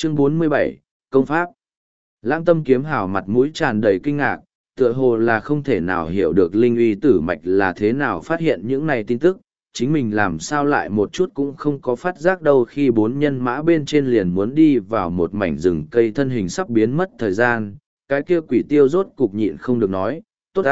Chương 47, Công pháp. Lãng Tâm kiếm hào mặt mũi tràn đầy kinh ngạc, tựa hồ là không thể nào hiểu được linh uy tử mạch là thế nào phát hiện những này tin tức, chính mình làm sao lại một chút cũng không có phát giác đâu khi bốn nhân mã bên trên liền muốn đi vào một mảnh rừng cây thân hình sắp biến mất thời gian, cái kia quỷ tiêu rốt cục nhịn không được nói, tốt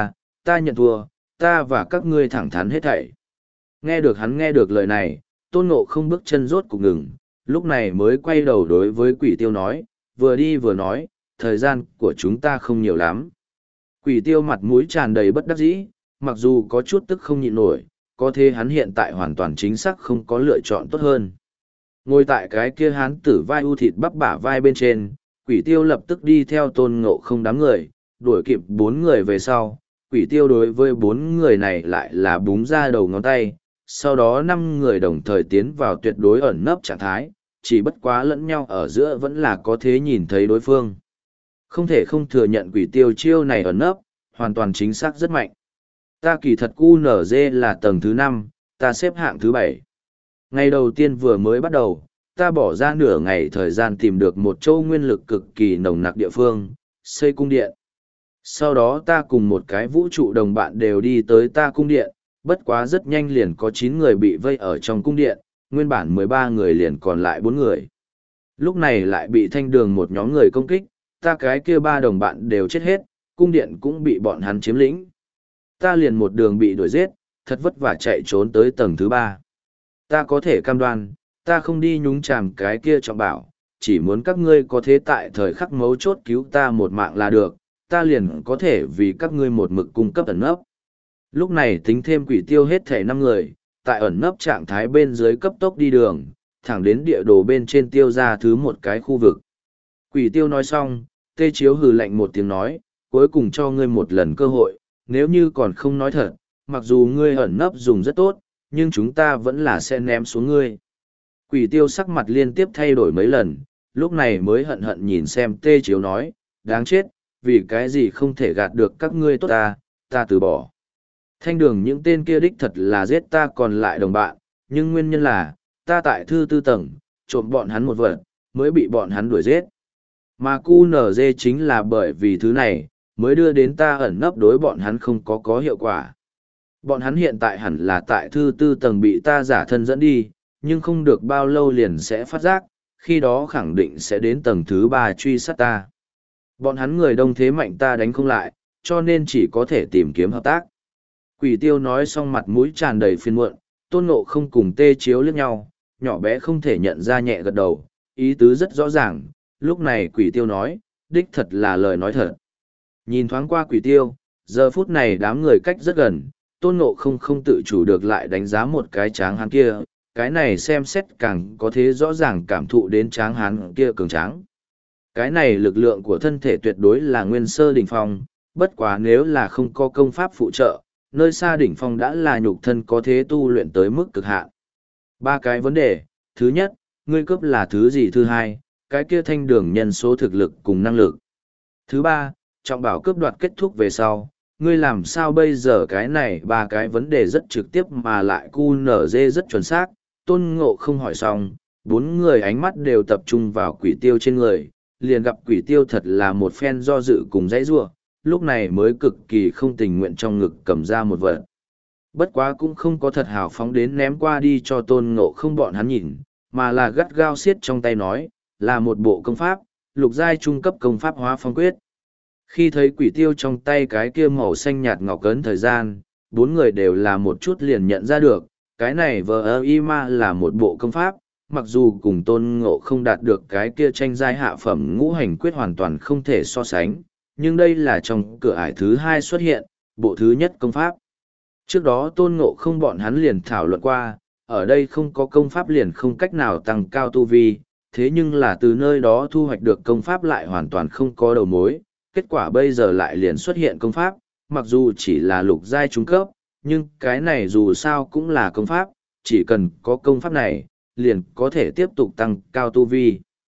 ta nhận thua, ta và các ngươi thẳng thắn hết thảy. Nghe được hắn nghe được lời này, Tôn Ngộ không bước chân rốt cục ngừng, lúc này mới quay đầu đối với quỷ tiêu nói, vừa đi vừa nói, thời gian của chúng ta không nhiều lắm. Quỷ tiêu mặt mũi tràn đầy bất đắc dĩ, mặc dù có chút tức không nhịn nổi, có thế hắn hiện tại hoàn toàn chính xác không có lựa chọn tốt hơn. Ngồi tại cái kia hán tử vai u thịt bắp bả vai bên trên, quỷ tiêu lập tức đi theo Tôn Ngộ không đám người, đuổi kịp bốn người về sau. Quỷ tiêu đối với bốn người này lại là búng ra đầu ngón tay, sau đó năm người đồng thời tiến vào tuyệt đối ẩn nấp trạng thái, chỉ bất quá lẫn nhau ở giữa vẫn là có thể nhìn thấy đối phương. Không thể không thừa nhận quỷ tiêu chiêu này ẩn nấp, hoàn toàn chính xác rất mạnh. Ta kỳ thật QNZ là tầng thứ 5, ta xếp hạng thứ 7. Ngày đầu tiên vừa mới bắt đầu, ta bỏ ra nửa ngày thời gian tìm được một châu nguyên lực cực kỳ nồng nặc địa phương, xây cung điện. Sau đó ta cùng một cái vũ trụ đồng bạn đều đi tới ta cung điện, bất quá rất nhanh liền có 9 người bị vây ở trong cung điện, nguyên bản 13 người liền còn lại 4 người. Lúc này lại bị thanh đường một nhóm người công kích, ta cái kia 3 đồng bạn đều chết hết, cung điện cũng bị bọn hắn chiếm lĩnh. Ta liền một đường bị đuổi giết, thật vất vả chạy trốn tới tầng thứ 3. Ta có thể cam đoan, ta không đi nhúng chàm cái kia trọng bảo, chỉ muốn các ngươi có thế tại thời khắc mấu chốt cứu ta một mạng là được, ta liền có thể vì các ngươi một mực cung cấp ẩn nấp. Lúc này tính thêm quỷ tiêu hết thể 5 người, tại ẩn nấp trạng thái bên dưới cấp tốc đi đường, thẳng đến địa đồ bên trên tiêu ra thứ một cái khu vực. Quỷ tiêu nói xong, Tê Chiếu hừ lạnh một tiếng nói, cuối cùng cho ngươi một lần cơ hội, nếu như còn không nói thật, mặc dù ngươi ẩn nấp dùng rất tốt, nhưng chúng ta vẫn là sẽ ném xuống ngươi. Quỷ tiêu sắc mặt liên tiếp thay đổi mấy lần, lúc này mới hận hận nhìn xem Tê Chiếu nói, đáng chết, vì cái gì không thể gạt được các ngươi tốt ta từ bỏ. Thanh đường những tên kia đích thật là giết ta còn lại đồng bạn, nhưng nguyên nhân là, ta tại thư 4 tầng, trộm bọn hắn một vật, mới bị bọn hắn đuổi giết. Mà QNZ chính là bởi vì thứ này, mới đưa đến ta ẩn nấp đối bọn hắn không có hiệu quả. Bọn hắn hiện tại hẳn là tại thư 4 tầng bị ta giả thân dẫn đi, nhưng không được bao lâu liền sẽ phát giác, khi đó khẳng định sẽ đến tầng thứ 3 truy sát ta. Bọn hắn người đông thế mạnh ta đánh không lại, cho nên chỉ có thể tìm kiếm hợp tác. Quỷ tiêu nói xong mặt mũi tràn đầy phiền muộn, Tôn Ngộ không cùng Tê Chiếu liếc nhau, nhỏ bé không thể nhận ra nhẹ gật đầu, ý tứ rất rõ ràng, lúc này quỷ tiêu nói, đích thật là lời nói thật. Nhìn thoáng qua quỷ tiêu, giờ phút này đám người cách rất gần, Tôn Ngộ không tự chủ được lại đánh giá một cái tráng hán kia, cái này xem xét càng có thế rõ ràng cảm thụ đến tráng hán kia cường tráng. Cái này lực lượng của thân thể tuyệt đối là nguyên sơ đỉnh phong, bất quá nếu là không có công pháp phụ trợ, nơi xa đỉnh phong đã là nhục thân có thế tu luyện tới mức cực hạn. 3 cái vấn đề, thứ nhất, ngươi cướp là thứ gì? Thứ hai, cái kia thanh đường nhân số thực lực cùng năng lực. Thứ ba, trọng bảo cướp đoạt kết thúc về sau, ngươi làm sao bây giờ? Cái này 3 cái vấn đề rất trực tiếp mà lại QNZ rất chuẩn xác. Tôn Ngộ không hỏi xong, 4 người ánh mắt đều tập trung vào quỷ tiêu trên người, liền gặp quỷ tiêu thật là một phen do dự cùng dãy giụa, lúc này mới cực kỳ không tình nguyện trong ngực cầm ra một vật. Bất quá cũng không có thật hào phóng đến ném qua đi cho Tôn Ngộ không bọn hắn nhìn, mà là gắt gao siết trong tay nói, là một bộ công pháp, lục giai trung cấp công pháp Hóa Phong Quyết. Khi thấy quỷ tiêu trong tay cái kia màu xanh nhạt ngọc cấn thời gian, 4 người đều là một chút liền nhận ra được, cái này VIMA là một bộ công pháp, mặc dù cùng Tôn Ngộ không đạt được cái kia tranh giai hạ phẩm ngũ hành quyết hoàn toàn không thể so sánh, nhưng đây là trong cửa ải thứ 2 xuất hiện, bộ thứ nhất công pháp. Trước đó Tôn Ngộ không bọn hắn liền thảo luận qua, ở đây không có công pháp liền không cách nào tăng cao tu vi, thế nhưng là từ nơi đó thu hoạch được công pháp lại hoàn toàn không có đầu mối, kết quả bây giờ lại liền xuất hiện công pháp, mặc dù chỉ là lục giai trung cấp, nhưng cái này dù sao cũng là công pháp, chỉ cần có công pháp này, liền có thể tiếp tục tăng cao tu vi.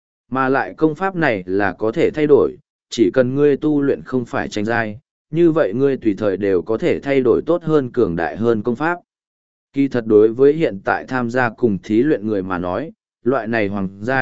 Mà lại công pháp này là có thể thay đổi, chỉ cần ngươi tu luyện không phải tranh giai, như vậy ngươi tùy thời đều có thể thay đổi tốt hơn cường đại hơn công pháp. Kỳ thật đối với hiện tại tham gia cùng thí luyện người mà nói, loại này hoàng giai,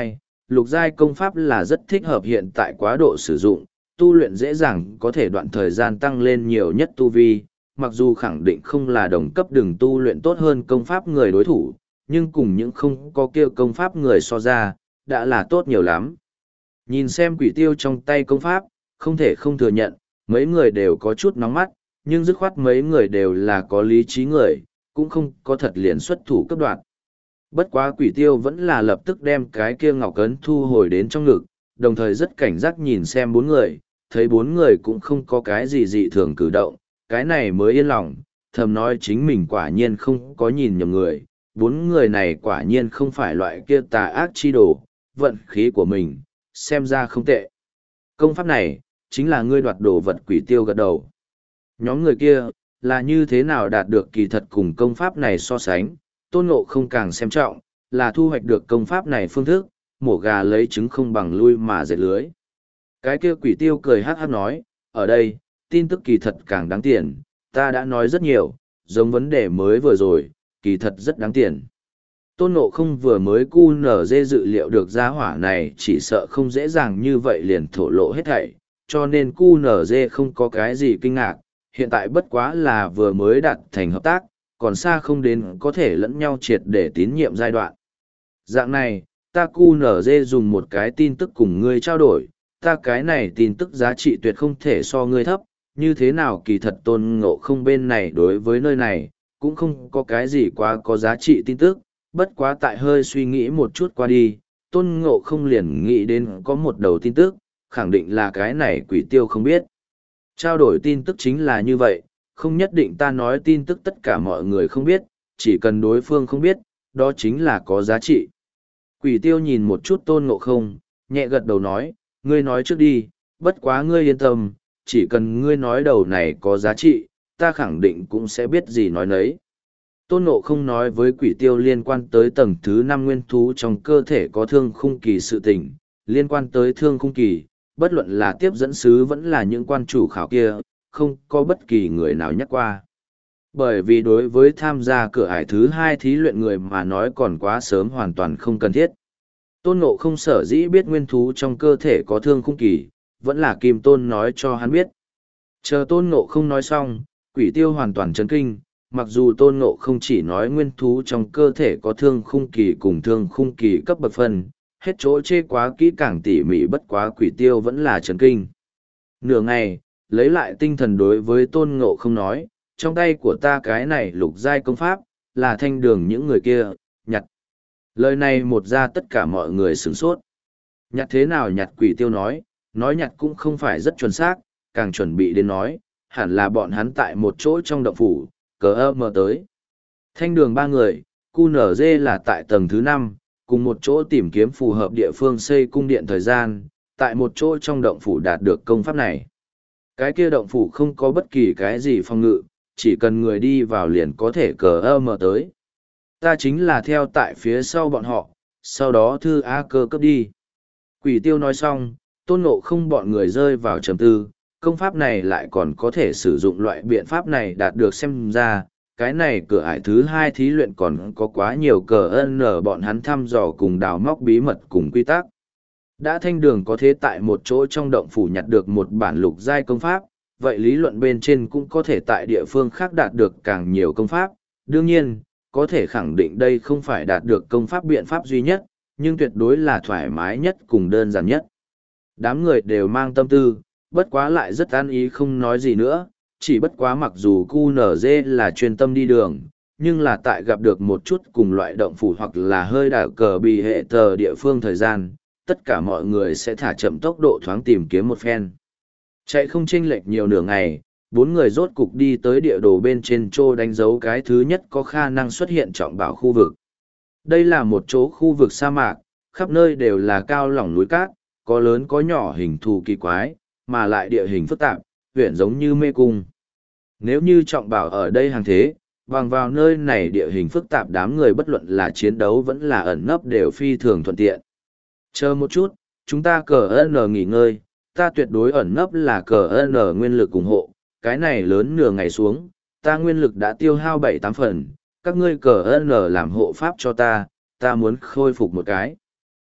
lục giai công pháp là rất thích hợp hiện tại quá độ sử dụng, tu luyện dễ dàng có thể đoạn thời gian tăng lên nhiều nhất tu vi, mặc dù khẳng định không là đồng cấp đường tu luyện tốt hơn công pháp người đối thủ, nhưng cùng những không có kia công pháp người so ra, đã là tốt nhiều lắm. Nhìn xem quỷ tiêu trong tay công pháp, không thể không thừa nhận, mấy người đều có chút nóng mắt, nhưng dứt khoát mấy người đều là có lý trí người, cũng không có thật liền xuất thủ cấp đoạn. Bất quá quỷ tiêu vẫn là lập tức đem cái kia ngọc ấn thu hồi đến trong ngực, đồng thời rất cảnh giác nhìn xem bốn người, thấy bốn người cũng không có cái gì dị thường cử động, cái này mới yên lòng, thầm nói chính mình quả nhiên không có nhìn nhầm người, bốn người này quả nhiên không phải loại kia tà ác chi đồ, vận khí của mình, xem ra không tệ. Công pháp này, chính là ngươi đoạt đồ vật quỷ tiêu gật đầu. Nhóm người kia, là như thế nào đạt được kỳ thật cùng công pháp này so sánh, Tôn Ngộ không càng xem trọng, là thu hoạch được công pháp này phương thức, mổ gà lấy trứng không bằng lui mà dệt lưới. Cái kia quỷ tiêu cười hát hát nói, ở đây, tin tức kỳ thật càng đáng tiền, ta đã nói rất nhiều, giống vấn đề mới vừa rồi, kỳ thật rất đáng tiền. Tôn Ngộ không vừa mới cu nở dê dự liệu được giá hỏa này chỉ sợ không dễ dàng như vậy liền thổ lộ hết thảy, cho nên cu nở dê không có cái gì kinh ngạc, hiện tại bất quá là vừa mới đạt thành hợp tác, còn xa không đến có thể lẫn nhau triệt để tín nhiệm giai đoạn. Dạng này, ta cu nở dê dùng một cái tin tức cùng ngươi trao đổi, ta cái này tin tức giá trị tuyệt không thể so ngươi thấp, như thế nào kỳ thật Tôn Ngộ không bên này đối với nơi này, cũng không có cái gì quá có giá trị tin tức, bất quá tại hơi suy nghĩ một chút qua đi, Tôn Ngộ không liền nghĩ đến có một đầu tin tức, khẳng định là cái này quỷ tiêu không biết. Trao đổi tin tức chính là như vậy, không nhất định ta nói tin tức tất cả mọi người không biết, chỉ cần đối phương không biết, đó chính là có giá trị. Quỷ tiêu nhìn một chút Tôn Ngộ không, nhẹ gật đầu nói, ngươi nói trước đi, bất quá ngươi yên tâm, chỉ cần ngươi nói đầu này có giá trị, ta khẳng định cũng sẽ biết gì nói nấy. Tôn Ngộ không nói với quỷ tiêu liên quan tới tầng thứ 5 nguyên thú trong cơ thể có thương khung kỳ sự tình, liên quan tới thương khung kỳ, bất luận là tiếp dẫn sứ vẫn là những quan chủ khảo kia, không có bất kỳ người nào nhắc qua. Bởi vì đối với tham gia cửa ải thứ 2 thí luyện người mà nói còn quá sớm hoàn toàn không cần thiết. Tôn Ngộ không sở dĩ biết nguyên thú trong cơ thể có thương khung kỳ, vẫn là Kim Tôn nói cho hắn biết. Chờ Tôn Ngộ không nói xong, quỷ tiêu hoàn toàn chấn kinh, mặc dù Tôn Ngộ không chỉ nói nguyên thú trong cơ thể có thương khung kỳ cùng thương khung kỳ cấp bậc phân, hết chỗ chê quá kỹ càng tỉ mỉ bất quá quỷ tiêu vẫn là chấn kinh. Nửa ngày, lấy lại tinh thần đối với Tôn Ngộ không nói, trong tay của ta cái này lục giai công pháp, là thanh đường những người kia, nhặt. Lời này một ra tất cả mọi người sửng sốt. Nhặt thế nào nhặt quỷ tiêu nói nhặt cũng không phải rất chuẩn xác, càng chuẩn bị đến nói, hẳn là bọn hắn tại một chỗ trong động phủ, cờ mờ tới. Thanh đường ba người, QNZ là tại tầng thứ 5, cùng một chỗ tìm kiếm phù hợp địa phương xây cung điện thời gian, tại một chỗ trong động phủ đạt được công pháp này. Cái kia động phủ không có bất kỳ cái gì phòng ngự, chỉ cần người đi vào liền có thể cờ mờ tới. Ta chính là theo tại phía sau bọn họ, sau đó thư A cơ cấp đi. Quỷ tiêu nói xong, Tôn Ngộ không bọn người rơi vào trầm tư, công pháp này lại còn có thể sử dụng loại biện pháp này đạt được xem ra, cái này cửa ải thứ 2 thí luyện còn có quá nhiều cờ ân ở bọn hắn thăm dò cùng đào móc bí mật cùng quy tắc. Đã thanh đường có thế tại một chỗ trong động phủ nhặt được một bản lục giai công pháp, vậy lý luận bên trên cũng có thể tại địa phương khác đạt được càng nhiều công pháp, đương nhiên, có thể khẳng định đây không phải đạt được công pháp biện pháp duy nhất, nhưng tuyệt đối là thoải mái nhất cùng đơn giản nhất. Đám người đều mang tâm tư, bất quá lại rất an ý không nói gì nữa, chỉ bất quá mặc dù QNZ là chuyên tâm đi đường, nhưng là tại gặp được một chút cùng loại động phủ hoặc là hơi đảo cờ bị hệ tờ địa phương thời gian, tất cả mọi người sẽ thả chậm tốc độ thoáng tìm kiếm một phen. Chạy không chênh lệch nhiều nửa ngày, 4 người rốt cục đi tới địa đồ bên trên trô đánh dấu cái thứ nhất có khả năng xuất hiện trọng bảo khu vực. Đây là một chỗ khu vực sa mạc, khắp nơi đều là cao lỏng núi cát, có lớn có nhỏ hình thù kỳ quái, mà lại địa hình phức tạp, huyện giống như mê cung. Nếu như trọng bảo ở đây hàng thế, bằng vào nơi này địa hình phức tạp đám người bất luận là chiến đấu vẫn là ẩn nấp đều phi thường thuận tiện. Chờ một chút, chúng ta cờ N nghỉ ngơi, ta tuyệt đối ẩn nấp là cờ N nguyên lực ủng hộ, cái này lớn nửa ngày xuống, ta nguyên lực đã tiêu hao 7-8 phần, các ngươi cờ N làm hộ pháp cho ta muốn khôi phục một cái.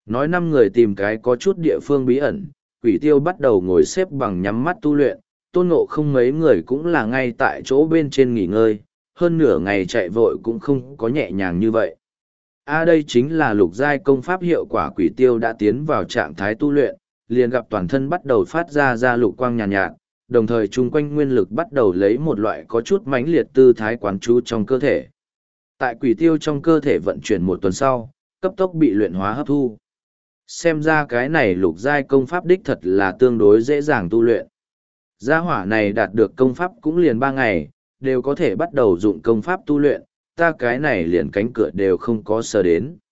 Nói 5 người tìm cái có chút địa phương bí ẩn, quỷ tiêu bắt đầu ngồi xếp bằng nhắm mắt tu luyện, Tôn Ngộ không mấy người cũng là ngay tại chỗ bên trên nghỉ ngơi, hơn nửa ngày chạy vội cũng không có nhẹ nhàng như vậy. Đây chính là lục giai công pháp hiệu quả. Quỷ tiêu đã tiến vào trạng thái tu luyện, liền gặp toàn thân bắt đầu phát ra lục quang nhàn nhạt, đồng thời chung quanh nguyên lực bắt đầu lấy một loại có chút mãnh liệt tư thái quán chú trong cơ thể. Tại quỷ tiêu trong cơ thể vận chuyển 1 tuần sau, cấp tốc bị luyện hóa hấp thu. Xem ra cái này lục giai công pháp đích thật là tương đối dễ dàng tu luyện. Gia hỏa này đạt được công pháp cũng liền 3 ngày, đều có thể bắt đầu dụng công pháp tu luyện, ta cái này liền cánh cửa đều không có sờ đến.